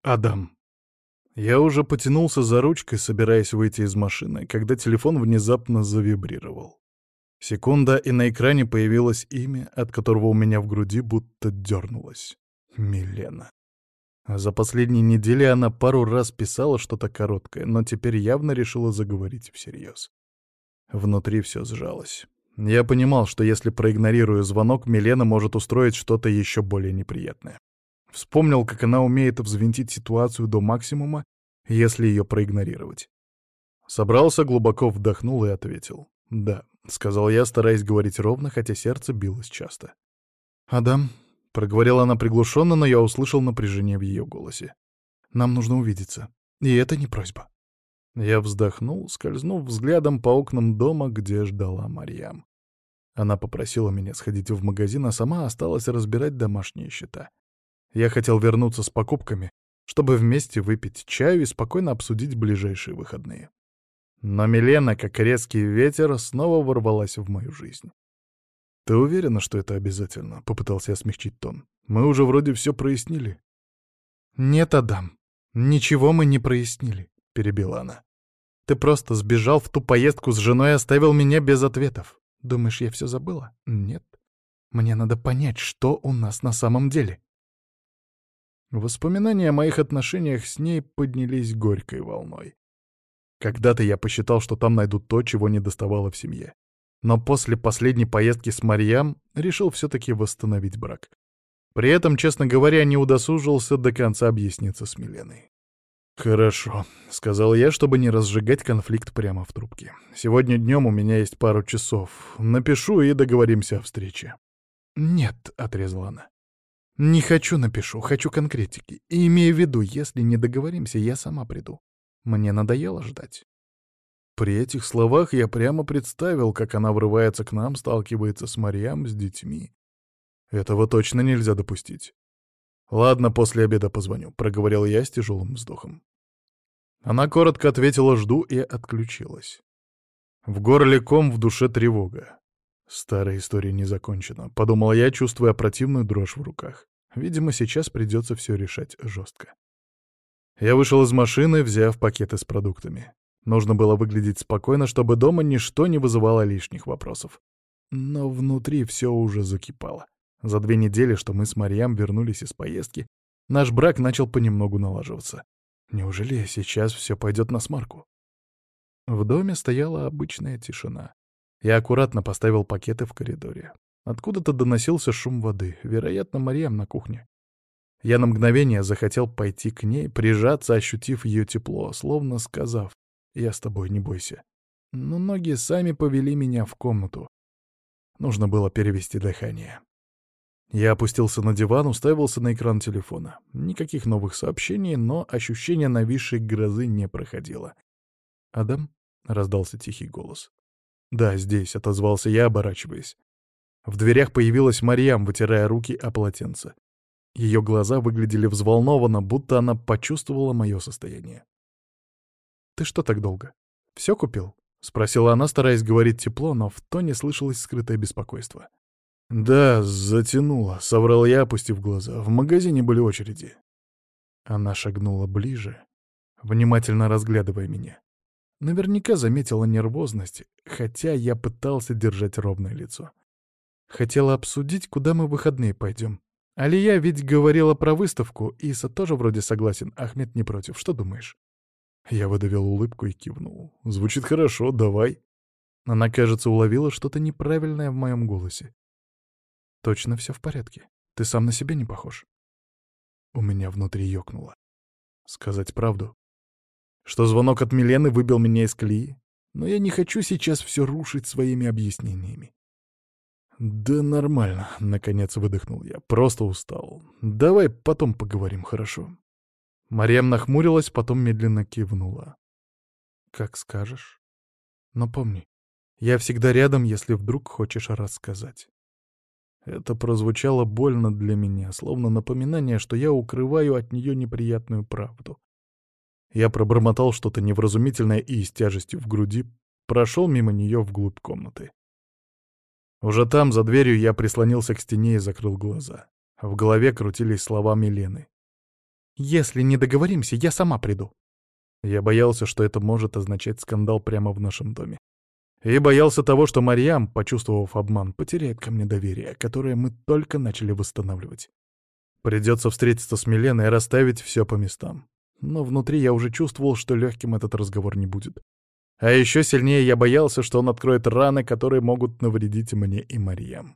Адам. Я уже потянулся за ручкой, собираясь выйти из машины, когда телефон внезапно завибрировал. Секунда, и на экране появилось имя, от которого у меня в груди будто дернулось. Милена. За последние недели она пару раз писала что-то короткое, но теперь явно решила заговорить всерьез. Внутри все сжалось. Я понимал, что если проигнорирую звонок, Милена может устроить что-то еще более неприятное. Вспомнил, как она умеет взвинтить ситуацию до максимума, если ее проигнорировать. Собрался, глубоко вдохнул и ответил. «Да», — сказал я, стараясь говорить ровно, хотя сердце билось часто. «Адам», — проговорила она приглушенно, но я услышал напряжение в ее голосе. «Нам нужно увидеться. И это не просьба». Я вздохнул, скользнув взглядом по окнам дома, где ждала Марьям. Она попросила меня сходить в магазин, а сама осталась разбирать домашние счета. Я хотел вернуться с покупками, чтобы вместе выпить чаю и спокойно обсудить ближайшие выходные. Но Милена, как резкий ветер, снова ворвалась в мою жизнь. «Ты уверена, что это обязательно?» — попытался я смягчить тон. «Мы уже вроде все прояснили». «Нет, Адам, ничего мы не прояснили», — перебила она. «Ты просто сбежал в ту поездку с женой и оставил меня без ответов. Думаешь, я все забыла? Нет. Мне надо понять, что у нас на самом деле». Воспоминания о моих отношениях с ней поднялись горькой волной. Когда-то я посчитал, что там найду то, чего не доставало в семье. Но после последней поездки с Марьям решил все-таки восстановить брак. При этом, честно говоря, не удосужился до конца объясниться с Миленой. «Хорошо», — сказал я, чтобы не разжигать конфликт прямо в трубке. «Сегодня днем у меня есть пару часов. Напишу и договоримся о встрече». «Нет», — отрезала она. «Не хочу напишу, хочу конкретики. И имею в виду, если не договоримся, я сама приду. Мне надоело ждать». При этих словах я прямо представил, как она врывается к нам, сталкивается с Марьям, с детьми. Этого точно нельзя допустить. «Ладно, после обеда позвоню», — проговорил я с тяжелым вздохом. Она коротко ответила «жду» и отключилась. В горле ком, в душе тревога. Старая история не закончена, подумал я, чувствуя противную дрожь в руках. Видимо, сейчас придется все решать жестко. Я вышел из машины, взяв пакеты с продуктами. Нужно было выглядеть спокойно, чтобы дома ничто не вызывало лишних вопросов. Но внутри все уже закипало. За 2 недели, что мы с Марьям вернулись из поездки, наш брак начал понемногу налаживаться. Неужели сейчас все пойдет насмарку? В доме стояла обычная тишина. Я аккуратно поставил пакеты в коридоре. Откуда-то доносился шум воды, вероятно, Марьям на кухне. Я на мгновение захотел пойти к ней, прижаться, ощутив ее тепло, словно сказав: «Я с тобой, не бойся». Но ноги сами повели меня в комнату. Нужно было перевести дыхание. Я опустился на диван, уставился на экран телефона. Никаких новых сообщений, но ощущение нависшей грозы не проходило. «Адам?» — раздался тихий голос. «Да, здесь», — отозвался я, оборачиваясь. В дверях появилась Марьям, вытирая руки о полотенце. Ее глаза выглядели взволнованно, будто она почувствовала мое состояние. «Ты что так долго? Все купил?» — спросила она, стараясь говорить тепло, но в тоне слышалось скрытое беспокойство. «Да, затянуло», — соврал я, опустив глаза. «В магазине были очереди». Она шагнула ближе, внимательно разглядывая меня. Наверняка заметила нервозность, хотя я пытался держать ровное лицо. Хотела обсудить, куда мы в выходные пойдем. Алия ведь говорила про выставку, Иса тоже вроде согласен, Ахмед не против. Что думаешь? Я выдавил улыбку и кивнул. Звучит хорошо, давай. Она, кажется, уловила что-то неправильное в моем голосе. Точно все в порядке. Ты сам на себя не похож. У меня внутри ёкнуло. Сказать правду? Что звонок от Милены выбил меня из колеи? Но я не хочу сейчас все рушить своими объяснениями. «Да нормально», — наконец выдохнул я. «Просто устал. Давай потом поговорим, хорошо?» Марьям нахмурилась, потом медленно кивнула. «Как скажешь. Но помни, я всегда рядом, если вдруг хочешь рассказать». Это прозвучало больно для меня, словно напоминание, что я укрываю от нее неприятную правду. Я пробормотал что-то невразумительное и с тяжестью в груди прошел мимо нее вглубь комнаты. Уже там, за дверью, я прислонился к стене и закрыл глаза. В голове крутились слова Милены. Если не договоримся, я сама приду». Я боялся, что это может означать скандал прямо в нашем доме. И боялся того, что Марьям, почувствовав обман, потеряет ко мне доверие, которое мы только начали восстанавливать. Придется встретиться с Миленой и расставить все по местам. Но внутри я уже чувствовал, что легким этот разговор не будет. А еще сильнее я боялся, что он откроет раны, которые могут навредить мне и Марьям.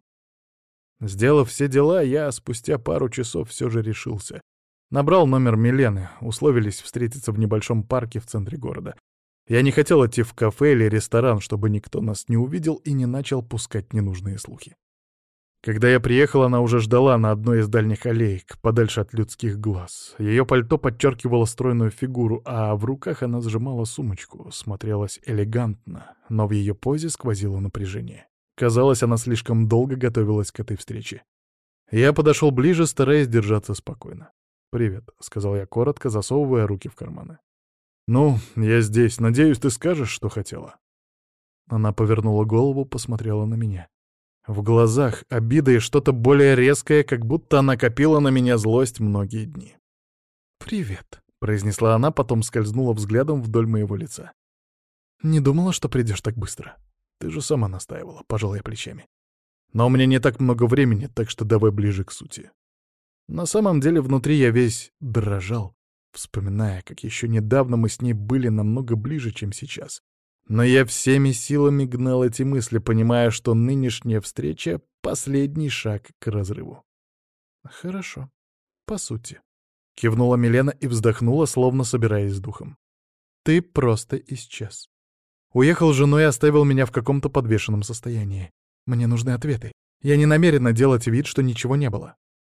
Сделав все дела, я спустя пару часов все же решился. Набрал номер Милены, условились встретиться в небольшом парке в центре города. Я не хотел идти в кафе или ресторан, чтобы никто нас не увидел и не начал пускать ненужные слухи. Когда я приехал, она уже ждала на одной из дальних аллеек, подальше от людских глаз. Ее пальто подчеркивало стройную фигуру, а в руках она сжимала сумочку, смотрелась элегантно, но в ее позе сквозило напряжение. Казалось, она слишком долго готовилась к этой встрече. Я подошел ближе, стараясь держаться спокойно. «Привет», — сказал я коротко, засовывая руки в карманы. «Ну, я здесь. Надеюсь, ты скажешь, что хотела?» Она повернула голову, посмотрела на меня. В глазах обида и что-то более резкое, как будто она копила на меня злость многие дни. «Привет», — произнесла она, потом скользнула взглядом вдоль моего лица. «Не думала, что придешь так быстро. Ты же сама настаивала», — пожал я плечами. «Но у меня не так много времени, так что давай ближе к сути». На самом деле внутри я весь дрожал, вспоминая, как еще недавно мы с ней были намного ближе, чем сейчас. Но я всеми силами гнал эти мысли, понимая, что нынешняя встреча — последний шаг к разрыву. «Хорошо, по сути», — кивнула Милена и вздохнула, словно собираясь с духом. «Ты просто исчез. Уехал с женой и оставил меня в каком-то подвешенном состоянии. Мне нужны ответы. Я не намерена делать вид, что ничего не было».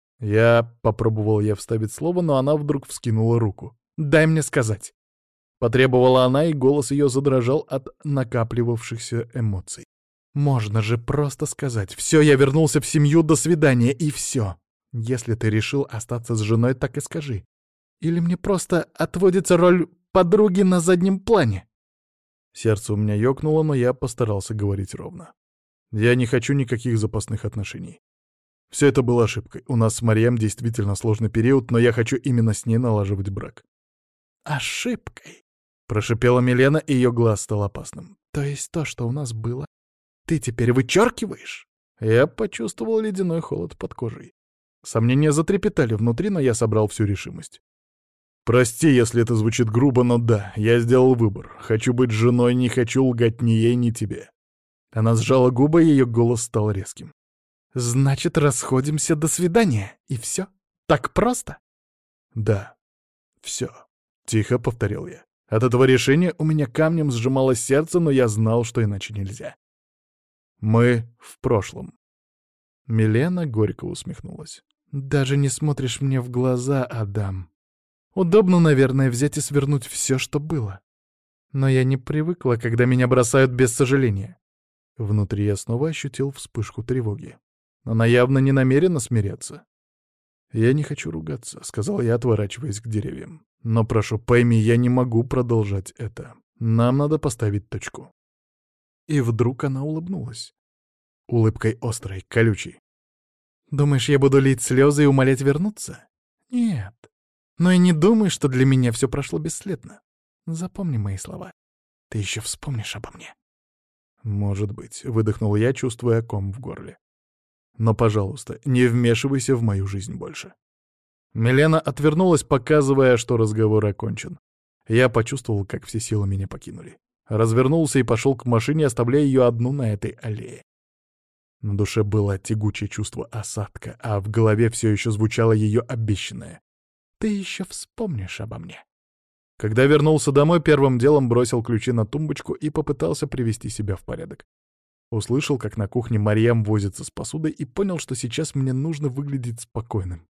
Попробовал я вставить слово, но она вдруг вскинула руку. «Дай мне сказать». Потребовала она, и голос ее задрожал от накапливавшихся эмоций. «Можно же просто сказать: все, я вернулся в семью, до свидания, и все. Если ты решил остаться с женой, так и скажи. Или мне просто отводится роль подруги на заднем плане?» Сердце у меня ёкнуло, но я постарался говорить ровно. «Я не хочу никаких запасных отношений. Все это было ошибкой. У нас с Марьям действительно сложный период, но я хочу именно с ней налаживать брак». «Ошибкой?» — прошипела Милена, и ее глаз стал опасным. «То есть то, что у нас было, ты теперь вычеркиваешь?» Я почувствовал ледяной холод под кожей. Сомнения затрепетали внутри, но я собрал всю решимость. «Прости, если это звучит грубо, но да, я сделал выбор. Хочу быть женой, не хочу лгать ни ей, ни тебе». Она сжала губы, и ее голос стал резким. «Значит, расходимся, до свидания, и все? Так просто?» «Да, все», — тихо повторил я. От этого решения у меня камнем сжималось сердце, но я знал, что иначе нельзя. «Мы в прошлом». Милена горько усмехнулась. «Даже не смотришь мне в глаза, Адам. Удобно, наверное, взять и свернуть все, что было. Но я не привыкла, когда меня бросают без сожаления». Внутри я снова ощутил вспышку тревоги. Она явно не намерена смиряться. «Я не хочу ругаться», — сказал я, отворачиваясь к деревьям. «Но прошу, пойми, я не могу продолжать это. Нам надо поставить точку». И вдруг она улыбнулась. Улыбкой острой, колючей. «Думаешь, я буду лить слезы и умолять вернуться? Нет. Но и не думай, что для меня все прошло бесследно. Запомни мои слова. Ты еще вспомнишь обо мне». «Может быть», — выдохнул я, чувствуя ком в горле. «Но, пожалуйста, не вмешивайся в мою жизнь больше». Милена отвернулась, показывая, что разговор окончен. Я почувствовал, как все силы меня покинули. Развернулся и пошел к машине, оставляя ее одну на этой аллее. На душе было тягучее чувство осадка, а в голове все еще звучало ее обещанное: «Ты еще вспомнишь обо мне». Когда вернулся домой, первым делом бросил ключи на тумбочку и попытался привести себя в порядок. Услышал, как на кухне Марьям возится с посудой, и понял, что сейчас мне нужно выглядеть спокойным.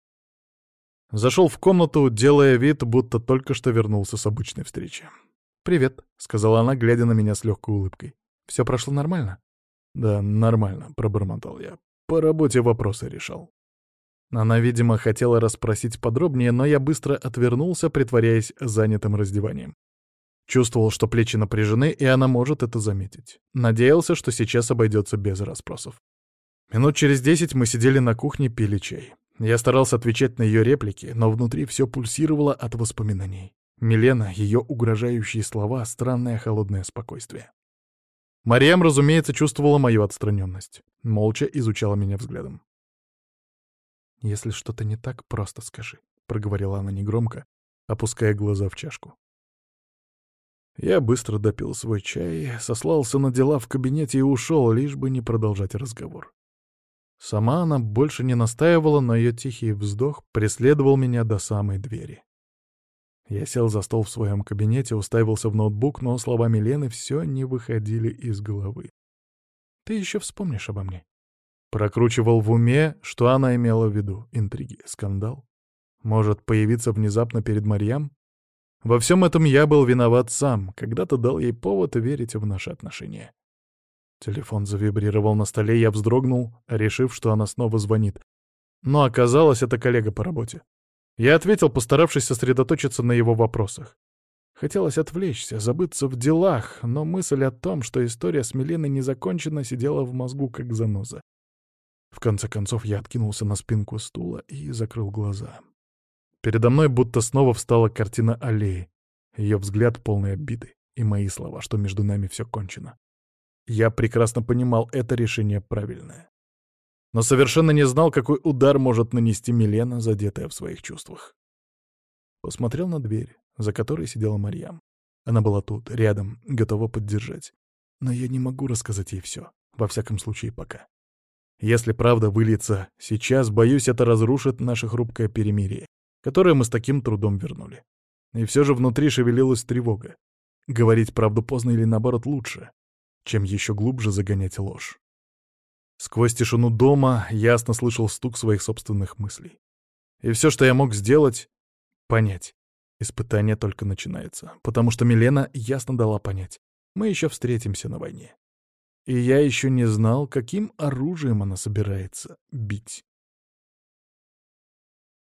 Зашел в комнату, делая вид, будто только что вернулся с обычной встречи. «Привет», — сказала она, глядя на меня с легкой улыбкой. «Все прошло нормально?» «Да, нормально», — пробормотал я. «По работе вопросы решал». Она, видимо, хотела расспросить подробнее, но я быстро отвернулся, притворяясь занятым раздеванием. Чувствовал, что плечи напряжены, и она может это заметить. Надеялся, что сейчас обойдется без расспросов. Минут через 10 мы сидели на кухне, пили чай. Я старался отвечать на ее реплики, но внутри все пульсировало от воспоминаний. Милена, ее угрожающие слова, странное холодное спокойствие. Марьям, разумеется, чувствовала мою отстраненность. Молча изучала меня взглядом. «Если что-то не так, просто скажи», — проговорила она негромко, опуская глаза в чашку. Я быстро допил свой чай, сослался на дела в кабинете и ушел, лишь бы не продолжать разговор. Сама она больше не настаивала, но ее тихий вздох преследовал меня до самой двери. Я сел за стол в своем кабинете, уставился в ноутбук, но слова Милены все не выходили из головы. «Ты еще вспомнишь обо мне?» Прокручивал в уме, что она имела в виду. Интриги, скандал. Может, появиться внезапно перед Марьям? Во всем этом я был виноват сам, когда-то дал ей повод верить в наши отношения. Телефон завибрировал на столе, я вздрогнул, решив, что она снова звонит. Но оказалось, это коллега по работе. Я ответил, постаравшись сосредоточиться на его вопросах. Хотелось отвлечься, забыться в делах, но мысль о том, что история с Миленой не закончена, сидела в мозгу как заноза. В конце концов я откинулся на спинку стула и закрыл глаза. Передо мной будто снова встала картина аллеи, ее взгляд полный обиды и мои слова, что между нами все кончено. Я прекрасно понимал, это решение правильное. Но совершенно не знал, какой удар может нанести Милена, задетая в своих чувствах. Посмотрел на дверь, за которой сидела Марьям. Она была тут, рядом, готова поддержать. Но я не могу рассказать ей все, во всяком случае пока. Если правда выльется сейчас, боюсь, это разрушит наше хрупкое перемирие, которое мы с таким трудом вернули. И все же внутри шевелилась тревога. Говорить правду поздно или, наоборот, лучше, чем еще глубже загонять ложь. Сквозь тишину дома ясно слышал стук своих собственных мыслей. И все, что я мог сделать — понять. Испытание только начинается, потому что Милена ясно дала понять. Мы еще встретимся на войне. И я еще не знал, каким оружием она собирается бить.